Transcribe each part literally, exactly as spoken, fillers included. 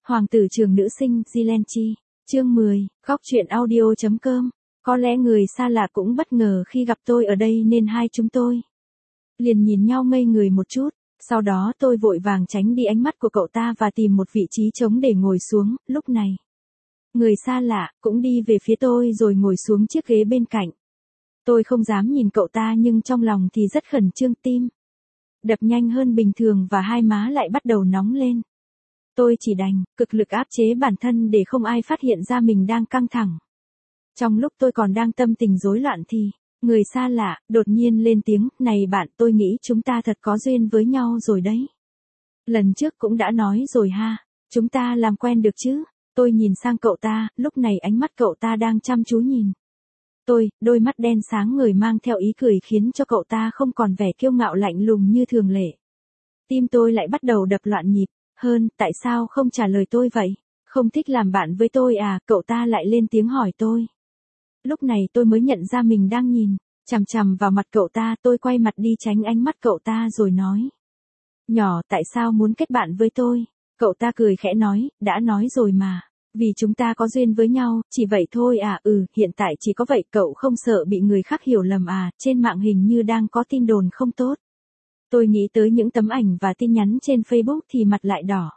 Hoàng tử trường nữ sinh, Zilenchi. Chương mười, khóc chuyện audio chấm com. Có lẽ người xa lạ cũng bất ngờ khi gặp tôi ở đây nên hai chúng tôi liền nhìn nhau ngây người một chút. Sau đó tôi vội vàng tránh đi ánh mắt của cậu ta và tìm một vị trí trống để ngồi xuống. Lúc này, người xa lạ cũng đi về phía tôi rồi ngồi xuống chiếc ghế bên cạnh. Tôi không dám nhìn cậu ta nhưng trong lòng thì rất khẩn trương, tim đập nhanh hơn bình thường và hai má lại bắt đầu nóng lên. Tôi chỉ đành cực lực áp chế bản thân để không ai phát hiện ra mình đang căng thẳng. Trong lúc tôi còn đang tâm tình rối loạn thì, người xa lạ đột nhiên lên tiếng, "Này bạn, tôi nghĩ chúng ta thật có duyên với nhau rồi đấy. Lần trước cũng đã nói rồi ha, chúng ta làm quen được chứ?" Tôi nhìn sang cậu ta, lúc này ánh mắt cậu ta đang chăm chú nhìn tôi, đôi mắt đen sáng ngời mang theo ý cười khiến cho cậu ta không còn vẻ kiêu ngạo lạnh lùng như thường lệ. Tim tôi lại bắt đầu đập loạn nhịp. Hơn, tại sao không trả lời tôi vậy? Không thích làm bạn với tôi à? Cậu ta lại lên tiếng hỏi tôi. Lúc này tôi mới nhận ra mình đang nhìn chằm chằm vào mặt cậu ta. Tôi quay mặt đi tránh ánh mắt cậu ta rồi nói: "Nhỏ, tại sao muốn kết bạn với tôi?" Cậu ta cười khẽ nói, "Đã nói rồi mà. Vì chúng ta có duyên với nhau, chỉ vậy thôi à?" "Ừ, hiện tại chỉ có vậy." "Cậu không sợ bị người khác hiểu lầm à? Trên mạng hình như đang có tin đồn không tốt." Tôi nghĩ tới những tấm ảnh và tin nhắn trên Facebook thì mặt lại đỏ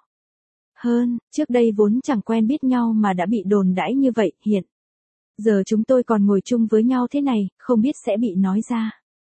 hơn. Trước đây vốn chẳng quen biết nhau mà đã bị đồn đãi như vậy, hiện giờ chúng tôi còn ngồi chung với nhau thế này, không biết sẽ bị nói ra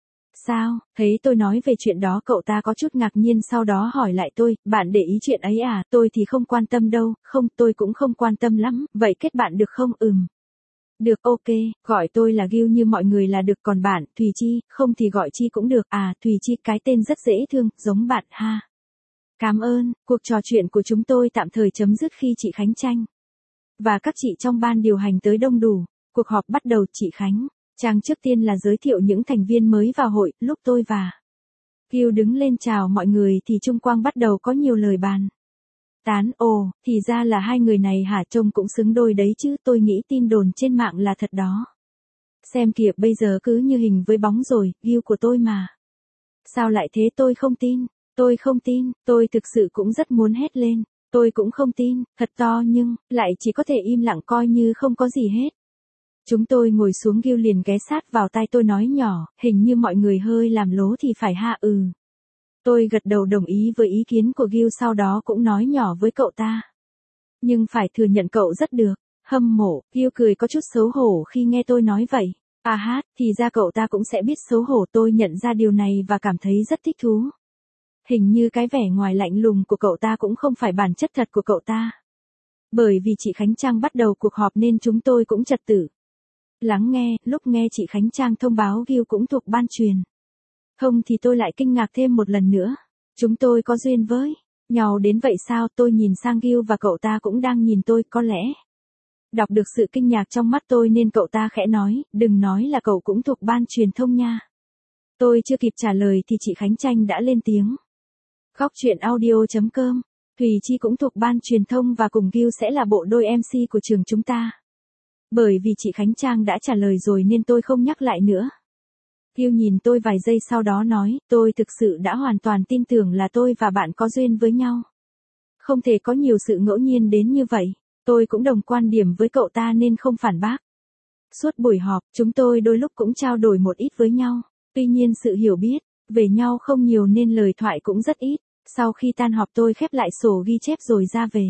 sao? Thấy tôi nói về chuyện đó, cậu ta có chút ngạc nhiên, sau đó hỏi lại tôi: "Bạn để ý chuyện ấy à?" Tôi thì không quan tâm đâu. "Không, tôi cũng không quan tâm lắm." "Vậy kết bạn được không?" "Ừm. Được, ok, gọi tôi là Gil như mọi người là được, còn bạn, Thùy Chi, không thì gọi Chi cũng được." "À, Thùy Chi, cái tên rất dễ thương, giống bạn ha." "Cảm ơn." Cuộc trò chuyện của chúng tôi tạm thời chấm dứt khi chị Khánh Tranh và các chị trong ban điều hành tới đông đủ. Cuộc họp bắt đầu. Chị Khánh Trang trước tiên là giới thiệu những thành viên mới vào hội. Lúc tôi và Gil đứng lên chào mọi người thì chung quanh bắt đầu có nhiều lời bàn tán. "Ồ, thì ra là hai người này hả, trông cũng xứng đôi đấy chứ, tôi nghĩ tin đồn trên mạng là thật đó. Xem kìa, bây giờ cứ như hình với bóng rồi, Gil của tôi mà." "Sao lại thế?" "Tôi không tin, tôi không tin." Tôi thực sự cũng rất muốn hét lên. Tôi cũng không tin, thật to, nhưng lại chỉ có thể im lặng coi như không có gì hết. Chúng tôi ngồi xuống, Gil liền ghé sát vào tai tôi nói nhỏ: "Hình như mọi người hơi làm lố thì phải ha." "Ừ." Tôi gật đầu đồng ý với ý kiến của Gil, sau đó cũng nói nhỏ với cậu ta: "Nhưng phải thừa nhận cậu rất được." "Hâm mộ." Gil cười có chút xấu hổ khi nghe tôi nói vậy. À hát, thì ra cậu ta cũng sẽ biết xấu hổ. Tôi nhận ra điều này và cảm thấy rất thích thú. Hình như cái vẻ ngoài lạnh lùng của cậu ta cũng không phải bản chất thật của cậu ta. Bởi vì chị Khánh Trang bắt đầu cuộc họp nên chúng tôi cũng trật tự lắng nghe. Lúc nghe chị Khánh Trang thông báo Gil cũng thuộc ban truyền thông thì tôi lại kinh ngạc thêm một lần nữa. Chúng tôi có duyên với nhau đến vậy sao? Tôi nhìn sang Gil và cậu ta cũng đang nhìn tôi, có lẽ đọc được sự kinh ngạc trong mắt tôi nên cậu ta khẽ nói: "Đừng nói là cậu cũng thuộc ban truyền thông nha." Tôi chưa kịp trả lời thì chị Khánh Tranh đã lên tiếng. Khóc chuyện audio chấm com. Thùy Chi cũng thuộc ban truyền thông và cùng Gil sẽ là bộ đôi em xê của trường chúng ta. Bởi vì chị Khánh Trang đã trả lời rồi nên tôi không nhắc lại nữa. Gil nhìn tôi vài giây sau đó nói: "Tôi thực sự đã hoàn toàn tin tưởng là tôi và bạn có duyên với nhau. Không thể có nhiều sự ngẫu nhiên đến như vậy." Tôi cũng đồng quan điểm với cậu ta nên không phản bác. Suốt buổi họp, chúng tôi đôi lúc cũng trao đổi một ít với nhau. Tuy nhiên sự hiểu biết về nhau không nhiều nên lời thoại cũng rất ít. Sau khi tan họp tôi khép lại sổ ghi chép rồi ra về.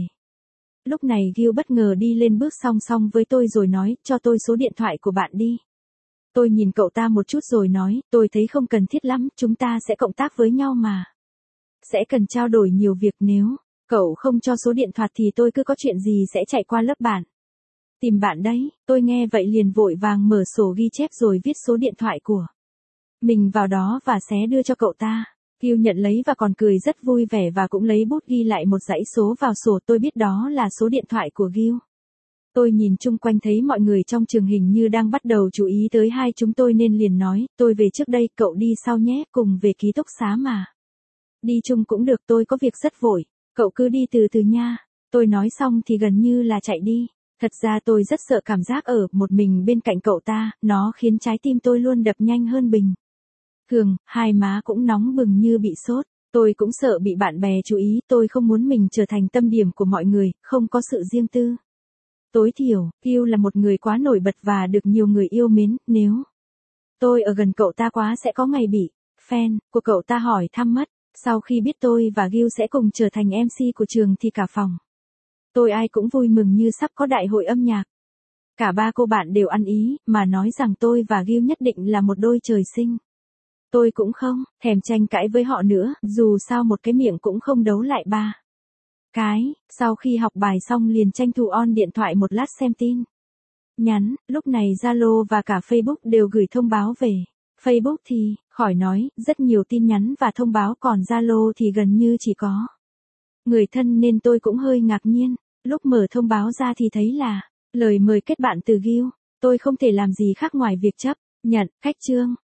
Lúc này Gil bất ngờ đi lên bước song song với tôi rồi nói: "Cho tôi số điện thoại của bạn đi." Tôi nhìn cậu ta một chút rồi nói: "Tôi thấy không cần thiết lắm, chúng ta sẽ cộng tác với nhau mà. Sẽ cần trao đổi nhiều việc, nếu cậu không cho số điện thoại thì tôi cứ có chuyện gì sẽ chạy qua lớp bạn tìm bạn đấy." Tôi nghe vậy liền vội vàng mở sổ ghi chép rồi viết số điện thoại của mình vào đó và xé đưa cho cậu ta. Gil nhận lấy và còn cười rất vui vẻ và cũng lấy bút ghi lại một dãy số vào sổ. Tôi biết đó là số điện thoại của Gil. Tôi nhìn chung quanh thấy mọi người trong trường hình như đang bắt đầu chú ý tới hai chúng tôi nên liền nói: "Tôi về trước đây, cậu đi sau nhé, cùng về ký túc xá mà." "Đi chung cũng được, tôi có việc rất vội. Cậu cứ đi từ từ nha." Tôi nói xong thì gần như là chạy đi. Thật ra tôi rất sợ cảm giác ở một mình bên cạnh cậu ta, nó khiến trái tim tôi luôn đập nhanh hơn bình thường, hai má cũng nóng bừng như bị sốt. Tôi cũng sợ bị bạn bè chú ý, tôi không muốn mình trở thành tâm điểm của mọi người, không có sự riêng tư. Tối thiểu, Gil là một người quá nổi bật và được nhiều người yêu mến, nếu tôi ở gần cậu ta quá sẽ có ngày bị fan của cậu ta hỏi thăm mất. Sau khi biết tôi và Gil sẽ cùng trở thành em xê của trường thì cả phòng tôi ai cũng vui mừng như sắp có đại hội âm nhạc. Cả ba cô bạn đều ăn ý, mà nói rằng tôi và Gil nhất định là một đôi trời sinh. Tôi cũng không thèm tranh cãi với họ nữa, dù sao một cái miệng cũng không đấu lại ba cái. Sau khi học bài xong liền tranh thủ on điện thoại một lát xem tin nhắn, lúc này Zalo và cả Facebook đều gửi thông báo về. Facebook thì, khỏi nói, rất nhiều tin nhắn và thông báo, còn Zalo thì gần như chỉ có người thân nên tôi cũng hơi ngạc nhiên. Lúc mở thông báo ra thì thấy là lời mời kết bạn từ Gil. Tôi không thể làm gì khác ngoài việc chấp nhận. Khách trương